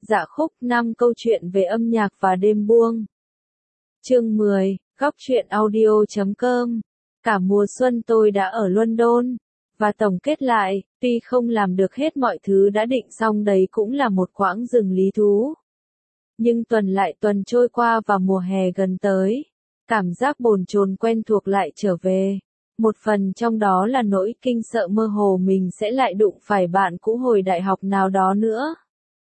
Dạ khúc 5 câu chuyện về âm nhạc và đêm buông. Chương 10, góc truyện audio.com. Cả mùa xuân tôi đã ở London, và tổng kết lại, tuy không làm được hết mọi thứ đã định xong đấy cũng là một quãng rừng lý thú. Nhưng tuần lại tuần trôi qua và mùa hè gần tới, cảm giác bồn chồn quen thuộc lại trở về. Một phần trong đó là nỗi kinh sợ mơ hồ mình sẽ lại đụng phải bạn cũ hồi đại học nào đó nữa.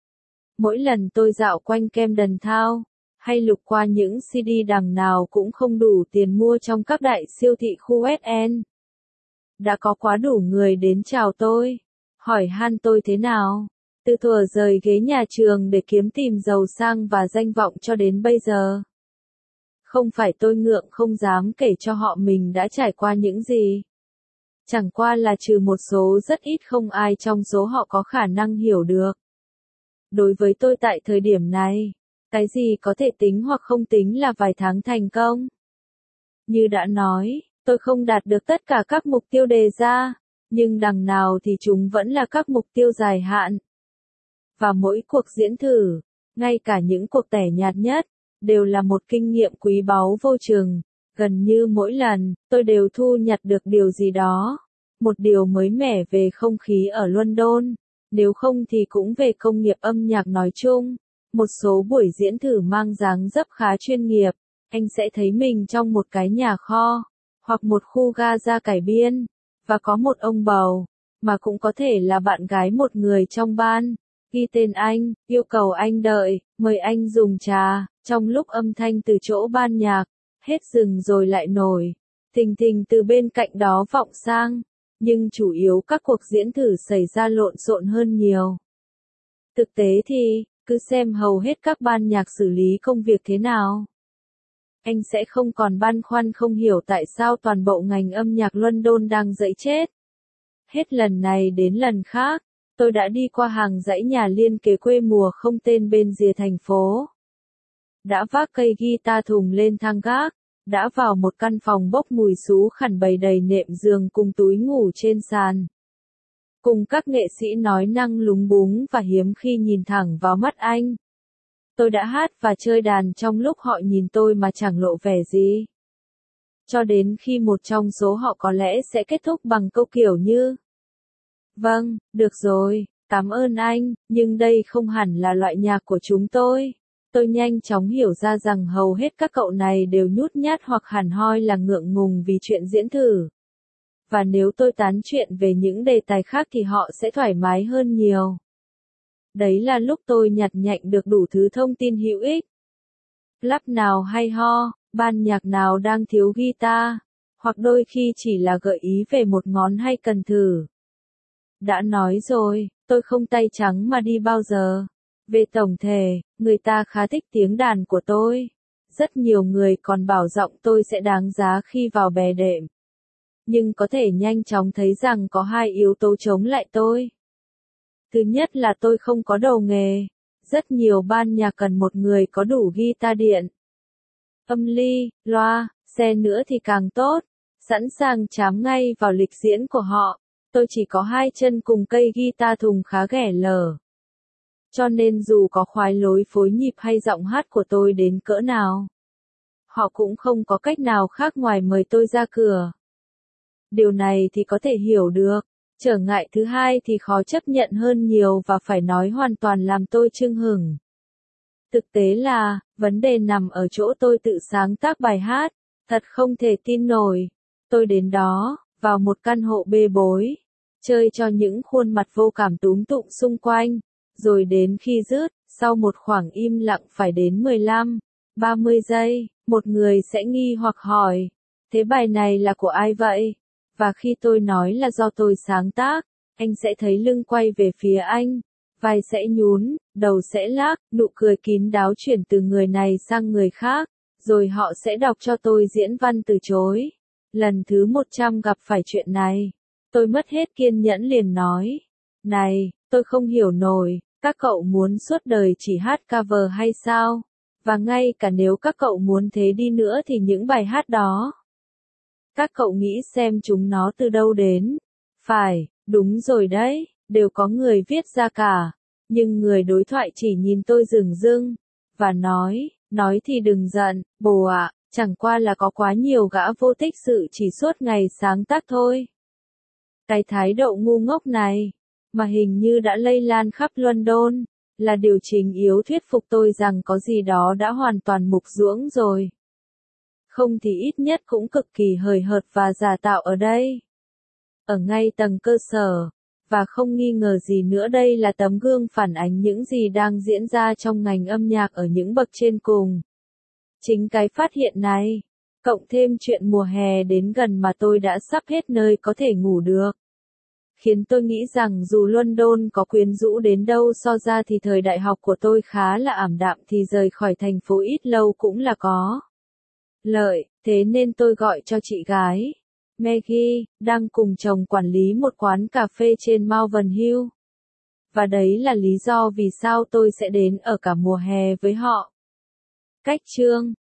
Mỗi lần tôi dạo quanh Camden Town, hay lục qua những CD đằng nào cũng không đủ tiền mua trong các đại siêu thị khu West End. Đã có quá đủ người đến chào tôi, hỏi han tôi thế nào, từ thuở rời ghế nhà trường để kiếm tìm giàu sang và danh vọng cho đến bây giờ. Không phải tôi ngượng không dám kể cho họ mình đã trải qua những gì. Chẳng qua là trừ một số rất ít không ai trong số họ có khả năng hiểu được. Đối với tôi tại thời điểm này, cái gì có thể tính hoặc không tính là vài tháng thành công. Như đã nói, tôi không đạt được tất cả các mục tiêu đề ra, nhưng đằng nào thì chúng vẫn là các mục tiêu dài hạn. Và mỗi cuộc diễn thử, ngay cả những cuộc tẻ nhạt nhất, đều là một kinh nghiệm quý báu vô chừng. Gần như mỗi lần, tôi đều thu nhặt được điều gì đó. Một điều mới mẻ về không khí ở London, nếu không thì cũng về công nghiệp âm nhạc nói chung. Một số buổi diễn thử mang dáng dấp khá chuyên nghiệp, anh sẽ thấy mình trong một cái nhà kho, hoặc một khu ga ra cải biên, và có một ông bầu, mà cũng có thể là bạn gái một người trong ban, ghi tên anh, yêu cầu anh đợi, mời anh dùng trà, trong lúc âm thanh từ chỗ ban nhạc, hết dừng rồi lại nổi, thình thình từ bên cạnh đó vọng sang, nhưng chủ yếu các cuộc diễn thử xảy ra lộn xộn hơn nhiều. Thực tế thì, cứ xem hầu hết các ban nhạc xử lý công việc thế nào. Anh sẽ không còn băn khoăn không hiểu tại sao toàn bộ ngành âm nhạc London đang dẫy chết. Hết lần này đến lần khác, tôi đã đi qua hàng dãy nhà liên kế quê mùa không tên bên rìa thành phố. Đã vác cây guitar thùng lên thang gác, đã vào một căn phòng bốc mùi xú khẳn bày đầy nệm giường cùng túi ngủ trên sàn. Cùng các nghệ sĩ nói năng lúng búng và hiếm khi nhìn thẳng vào mắt anh. Tôi đã hát và chơi đàn trong lúc họ nhìn tôi mà chẳng lộ vẻ gì. Cho đến khi một trong số họ có lẽ sẽ kết thúc bằng câu kiểu như: "Vâng, được rồi, cảm ơn anh, nhưng đây không hẳn là loại nhạc của chúng tôi." Tôi nhanh chóng hiểu ra rằng hầu hết các cậu này đều nhút nhát hoặc hẳn hoi là ngượng ngùng vì chuyện diễn thử. Và nếu tôi tán chuyện về những đề tài khác thì họ sẽ thoải mái hơn nhiều. Đấy là lúc tôi nhặt nhạnh được đủ thứ thông tin hữu ích. Club nào hay ho, ban nhạc nào đang thiếu guitar, hoặc đôi khi chỉ là gợi ý về một ngón hay cần thử. Đã nói rồi, tôi không tay trắng mà đi bao giờ. Về tổng thể, người ta khá thích tiếng đàn của tôi. Rất nhiều người còn bảo giọng tôi sẽ đáng giá khi vào bè đệm. Nhưng có thể nhanh chóng thấy rằng có hai yếu tố chống lại tôi. Thứ nhất là tôi không có đầu nghề. Rất nhiều ban nhạc cần một người có đủ guitar điện, âm ly, loa, xe nữa thì càng tốt, sẵn sàng chám ngay vào lịch diễn của họ. Tôi chỉ có hai chân cùng cây guitar thùng khá ghẻ lở. Cho nên dù có khoái lối phối nhịp hay giọng hát của tôi đến cỡ nào, họ cũng không có cách nào khác ngoài mời tôi ra cửa. Điều này thì có thể hiểu được. Trở ngại thứ hai thì khó chấp nhận hơn nhiều và phải nói hoàn toàn làm tôi chưng hửng. Thực tế là, vấn đề nằm ở chỗ tôi tự sáng tác bài hát. Thật không thể tin nổi. Tôi đến đó, vào một căn hộ bê bối, chơi cho những khuôn mặt vô cảm túm tụm xung quanh, rồi đến khi dứt, sau một khoảng im lặng phải đến 15, 30 giây, một người sẽ nghi hoặc hỏi, thế bài này là của ai vậy? Và khi tôi nói là do tôi sáng tác, anh sẽ thấy lưng quay về phía anh, vai sẽ nhún, đầu sẽ lắc, nụ cười kín đáo chuyển từ người này sang người khác, rồi họ sẽ đọc cho tôi diễn văn từ chối. Lần thứ 100 gặp phải chuyện này, tôi mất hết kiên nhẫn liền nói, này, tôi không hiểu nổi, các cậu muốn suốt đời chỉ hát cover hay sao? Và ngay cả nếu các cậu muốn thế đi nữa thì những bài hát đó, các cậu nghĩ xem chúng nó từ đâu đến? Phải, đúng rồi đấy, đều có người viết ra cả. Nhưng người đối thoại chỉ nhìn tôi dửng dưng, và nói thì đừng giận, bồ ạ, chẳng qua là có quá nhiều gã vô tích sự chỉ suốt ngày sáng tác thôi. Cái thái độ ngu ngốc này, mà hình như đã lây lan khắp London, là điều chính yếu thuyết phục tôi rằng có gì đó đã hoàn toàn mục ruỗng rồi. Không thì ít nhất cũng cực kỳ hời hợt và giả tạo ở đây. Ở ngay tầng cơ sở, và không nghi ngờ gì nữa đây là tấm gương phản ánh những gì đang diễn ra trong ngành âm nhạc ở những bậc trên cùng. Chính cái phát hiện này, cộng thêm chuyện mùa hè đến gần mà tôi đã sắp hết nơi có thể ngủ được, khiến tôi nghĩ rằng dù London có quyến rũ đến đâu so ra thì thời đại học của tôi khá là ảm đạm thì rời khỏi thành phố ít lâu cũng là có lợi, thế nên tôi gọi cho chị gái, Maggie, đang cùng chồng quản lý một quán cà phê trên Malvern Hill. Và đấy là lý do vì sao tôi sẽ đến ở cả mùa hè với họ. Cách chương